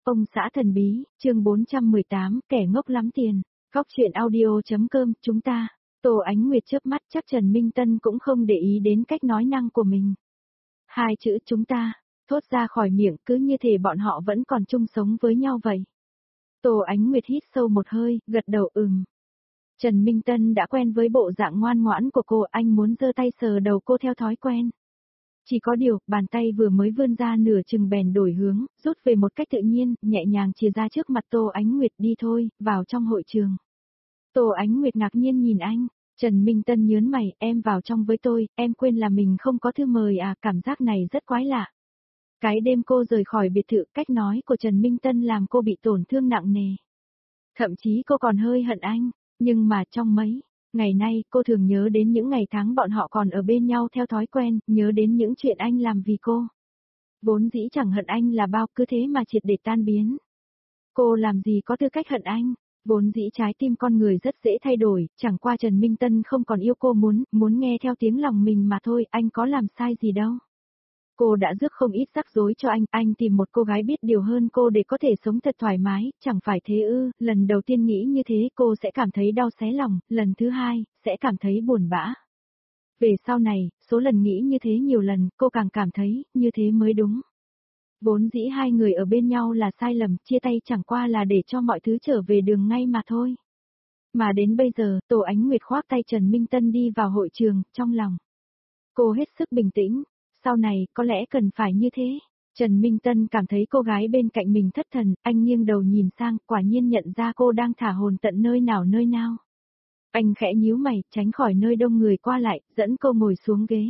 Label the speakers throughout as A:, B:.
A: Ông xã thần bí, chương 418, kẻ ngốc lắm tiền. Góc truyện audio.com, chúng ta. Tô Ánh Nguyệt chớp mắt, chắc Trần Minh Tân cũng không để ý đến cách nói năng của mình. Hai chữ chúng ta, thốt ra khỏi miệng cứ như thể bọn họ vẫn còn chung sống với nhau vậy. Tô Ánh Nguyệt hít sâu một hơi, gật đầu Trần Minh Tân đã quen với bộ dạng ngoan ngoãn của cô, anh muốn giơ tay sờ đầu cô theo thói quen. Chỉ có điều, bàn tay vừa mới vươn ra nửa chừng bèn đổi hướng, rút về một cách tự nhiên, nhẹ nhàng chìa ra trước mặt Tô Ánh Nguyệt. Đi thôi, vào trong hội trường. Tô Ánh Nguyệt ngạc nhiên nhìn anh, Trần Minh Tân nhớn mày, em vào trong với tôi, em quên là mình không có thư mời à, cảm giác này rất quái lạ. Cái đêm cô rời khỏi biệt thự, cách nói của Trần Minh Tân làm cô bị tổn thương nặng nề. Thậm chí cô còn hơi hận anh, nhưng mà trong mấy ngày nay cô thường nhớ đến những ngày tháng bọn họ còn ở bên nhau theo thói quen, nhớ đến những chuyện anh làm vì cô. Vốn dĩ chẳng hận anh là bao, cứ thế mà triệt để tan biến. Cô làm gì có tư cách hận anh, vốn dĩ trái tim con người rất dễ thay đổi, chẳng qua Trần Minh Tân không còn yêu cô muốn nghe theo tiếng lòng mình mà thôi, anh có làm sai gì đâu. Cô đã rước không ít rắc rối cho anh tìm một cô gái biết điều hơn cô để có thể sống thật thoải mái, chẳng phải thế ư, lần đầu tiên nghĩ như thế cô sẽ cảm thấy đau xé lòng, lần thứ hai, sẽ cảm thấy buồn bã. Về sau này, số lần nghĩ như thế nhiều lần, cô càng cảm thấy, như thế mới đúng. Vốn dĩ hai người ở bên nhau là sai lầm, chia tay chẳng qua là để cho mọi thứ trở về đường ngay mà thôi. Mà đến bây giờ, Tô Ánh Nguyệt khoác tay Trần Minh Tân đi vào hội trường, trong lòng. Cô hết sức bình tĩnh. Sau này, có lẽ cần phải như thế. Trần Minh Tân cảm thấy cô gái bên cạnh mình thất thần, anh nghiêng đầu nhìn sang, quả nhiên nhận ra cô đang thả hồn tận nơi nào. Anh khẽ nhíu mày, tránh khỏi nơi đông người qua lại, dẫn cô ngồi xuống ghế.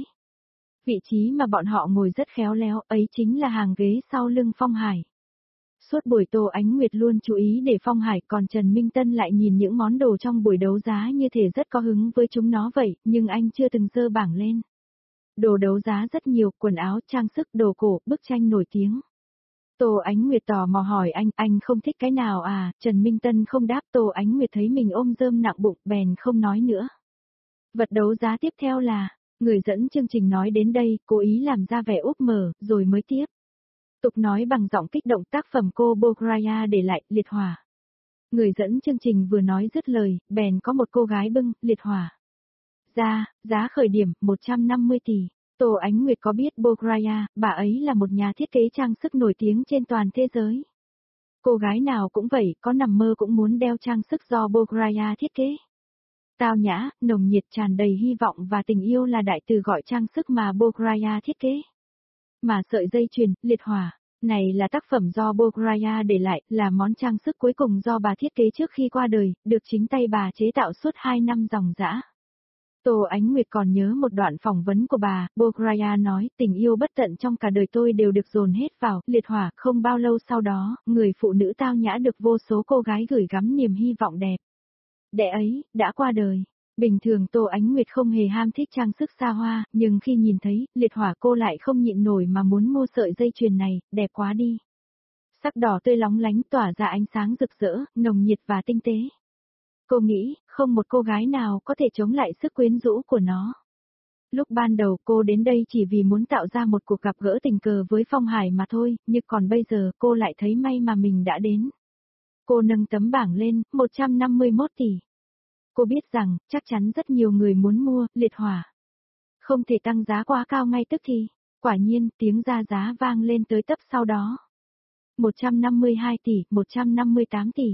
A: Vị trí mà bọn họ ngồi rất khéo léo, ấy chính là hàng ghế sau lưng Phong Hải. Suốt buổi Tô Ánh Nguyệt luôn chú ý để Phong Hải, còn Trần Minh Tân lại nhìn những món đồ trong buổi đấu giá như thể rất có hứng với chúng nó vậy, nhưng anh chưa từng giơ bảng lên. Đồ đấu giá rất nhiều, quần áo, trang sức, đồ cổ, bức tranh nổi tiếng. Tô Ánh Nguyệt tò mò hỏi anh không thích cái nào à, Trần Minh Tân không đáp. Tô Ánh Nguyệt thấy mình ôm rơm nặng bụng, bèn không nói nữa. Vật đấu giá tiếp theo là, người dẫn chương trình nói đến đây, cố ý làm ra vẻ úp mở, rồi mới tiếp. Tục nói bằng giọng kích động tác phẩm cô Bograya để lại, liệt hỏa. Người dẫn chương trình vừa nói dứt lời, bèn có một cô gái bưng, liệt hỏa. Giá khởi điểm, 150 tỷ. Tô Ánh Nguyệt có biết Bograya, bà ấy là một nhà thiết kế trang sức nổi tiếng trên toàn thế giới. Cô gái nào cũng vậy, có nằm mơ cũng muốn đeo trang sức do Bograya thiết kế. Tao nhã, nồng nhiệt tràn đầy hy vọng và tình yêu là đại từ gọi trang sức mà Bograya thiết kế. Mà sợi dây chuyền, liệt hỏa, này là tác phẩm do Bograya để lại, là món trang sức cuối cùng do bà thiết kế trước khi qua đời, được chính tay bà chế tạo suốt 2 năm dòng dã. Tô Ánh Nguyệt còn nhớ một đoạn phỏng vấn của bà, Bograya nói, tình yêu bất tận trong cả đời tôi đều được dồn hết vào, liệt hỏa. Không bao lâu sau đó, người phụ nữ tao nhã được vô số cô gái gửi gắm niềm hy vọng đẹp. Đệ ấy, đã qua đời. Bình thường Tô Ánh Nguyệt không hề ham thích trang sức xa hoa, nhưng khi nhìn thấy, liệt hỏa cô lại không nhịn nổi mà muốn mua sợi dây chuyền này, đẹp quá đi. Sắc đỏ tươi lóng lánh tỏa ra ánh sáng rực rỡ, nồng nhiệt và tinh tế. Cô nghĩ, không một cô gái nào có thể chống lại sức quyến rũ của nó. Lúc ban đầu cô đến đây chỉ vì muốn tạo ra một cuộc gặp gỡ tình cờ với Phong Hải mà thôi, nhưng còn bây giờ cô lại thấy may mà mình đã đến. Cô nâng tấm bảng lên, 151 tỷ. Cô biết rằng, chắc chắn rất nhiều người muốn mua, liệt hỏa. Không thể tăng giá quá cao ngay tức thì. Quả nhiên, tiếng ra giá vang lên tới tấp sau đó. 152 tỷ, 158 tỷ.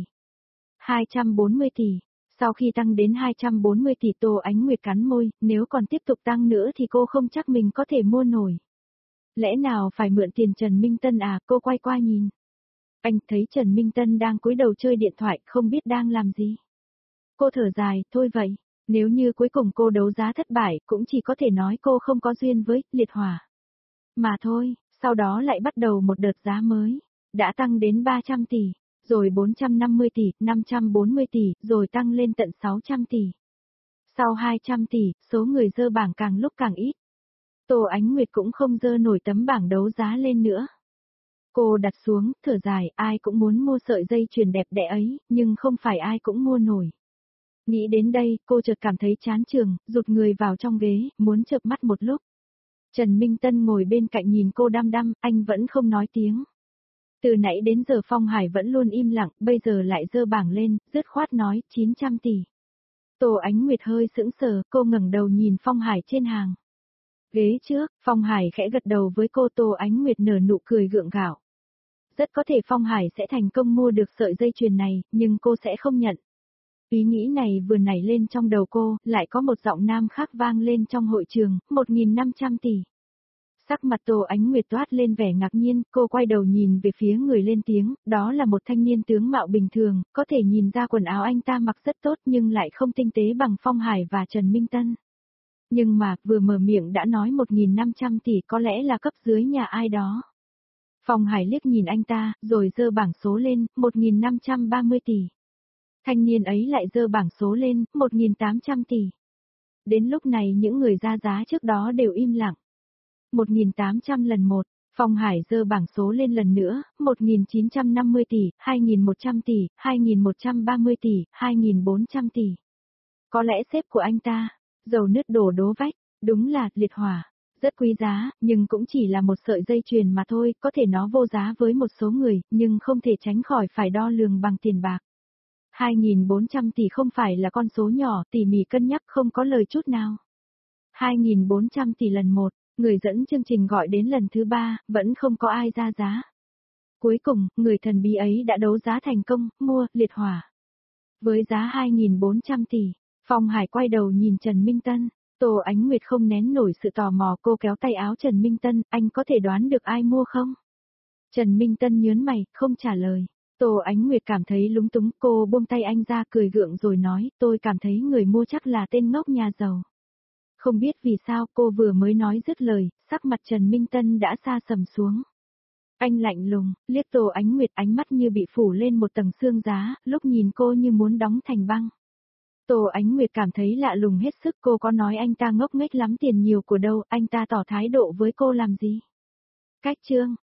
A: 240 tỷ. Sau khi tăng đến 240 tỷ Tô Ánh Nguyệt cắn môi, nếu còn tiếp tục tăng nữa thì cô không chắc mình có thể mua nổi. Lẽ nào phải mượn tiền Trần Minh Tân à, cô quay qua nhìn. Anh thấy Trần Minh Tân đang cúi đầu chơi điện thoại, không biết đang làm gì. Cô thở dài, thôi vậy, nếu như cuối cùng cô đấu giá thất bại, cũng chỉ có thể nói cô không có duyên với liệt hỏa. Mà thôi, sau đó lại bắt đầu một đợt giá mới, đã tăng đến 300 tỷ. Rồi 450 tỷ, 540 tỷ, rồi tăng lên tận 600 tỷ. Sau 200 tỷ, số người dơ bảng càng lúc càng ít. Tô Ánh Nguyệt cũng không dơ nổi tấm bảng đấu giá lên nữa. Cô đặt xuống, thở dài, ai cũng muốn mua sợi dây chuyền đẹp đẽ ấy, nhưng không phải ai cũng mua nổi. Nghĩ đến đây, cô chợt cảm thấy chán chường, rụt người vào trong ghế, muốn chợp mắt một lúc. Trần Minh Tân ngồi bên cạnh nhìn cô đăm đăm, anh vẫn không nói tiếng. Từ nãy đến giờ Phong Hải vẫn luôn im lặng, bây giờ lại giơ bảng lên, dứt khoát nói 900 tỷ. Tô Ánh Nguyệt hơi sững sờ, cô ngẩng đầu nhìn Phong Hải trên hàng ghế trước, Phong Hải khẽ gật đầu với cô. Tô Ánh Nguyệt nở nụ cười gượng gạo. Rất có thể Phong Hải sẽ thành công mua được sợi dây chuyền này, nhưng cô sẽ không nhận. Ý nghĩ này vừa nảy lên trong đầu cô, lại có một giọng nam khác vang lên trong hội trường, 1.500 tỷ. Sắc mặt Tô Ánh Nguyệt toát lên vẻ ngạc nhiên, cô quay đầu nhìn về phía người lên tiếng, đó là một thanh niên tướng mạo bình thường, có thể nhìn ra quần áo anh ta mặc rất tốt nhưng lại không tinh tế bằng Phong Hải và Trần Minh Tân. Nhưng mà, vừa mở miệng đã nói 1.500 tỷ có lẽ là cấp dưới nhà ai đó. Phong Hải liếc nhìn anh ta, rồi giơ bảng số lên, 1.530 tỷ. Thanh niên ấy lại giơ bảng số lên, 1.800 tỷ. Đến lúc này những người ra giá trước đó đều im lặng. 1.800 lần một, Phong Hải giơ bảng số lên lần nữa, 1.950 tỷ, 2.100 tỷ, 2.130 tỷ, 2.400 tỷ. Có lẽ sếp của anh ta, dầu nứt đổ đố vách, đúng là liệt hỏa. Rất quý giá, nhưng cũng chỉ là một sợi dây chuyền mà thôi, có thể nó vô giá với một số người, nhưng không thể tránh khỏi phải đo lường bằng tiền bạc. 2.400 tỷ không phải là con số nhỏ, tỉ mỉ cân nhắc không có lời chút nào. 2.400 tỷ lần một, người dẫn chương trình gọi đến lần thứ 3, vẫn không có ai ra giá. Cuối cùng, người thần bí ấy đã đấu giá thành công, mua, liệt hỏa. Với giá 2.400 tỷ, Phong Hải quay đầu nhìn Trần Minh Tân. Tô Ánh Nguyệt không nén nổi sự tò mò, cô kéo tay áo Trần Minh Tân, anh có thể đoán được ai mua không? Trần Minh Tân nhớn mày, không trả lời. Tô Ánh Nguyệt cảm thấy lúng túng, cô buông tay anh ra cười gượng rồi nói, tôi cảm thấy người mua chắc là tên ngốc nhà giàu. Không biết vì sao cô vừa mới nói dứt lời, sắc mặt Trần Minh Tân đã xa sầm xuống. Anh lạnh lùng, liếc Tô Ánh Nguyệt, ánh mắt như bị phủ lên một tầng sương giá, lúc nhìn cô như muốn đóng thành băng. Tô Ánh Nguyệt cảm thấy lạ lùng hết sức, cô có nói anh ta ngốc nghếch lắm tiền nhiều của đâu, anh ta tỏ thái độ với cô làm gì? Cách chương,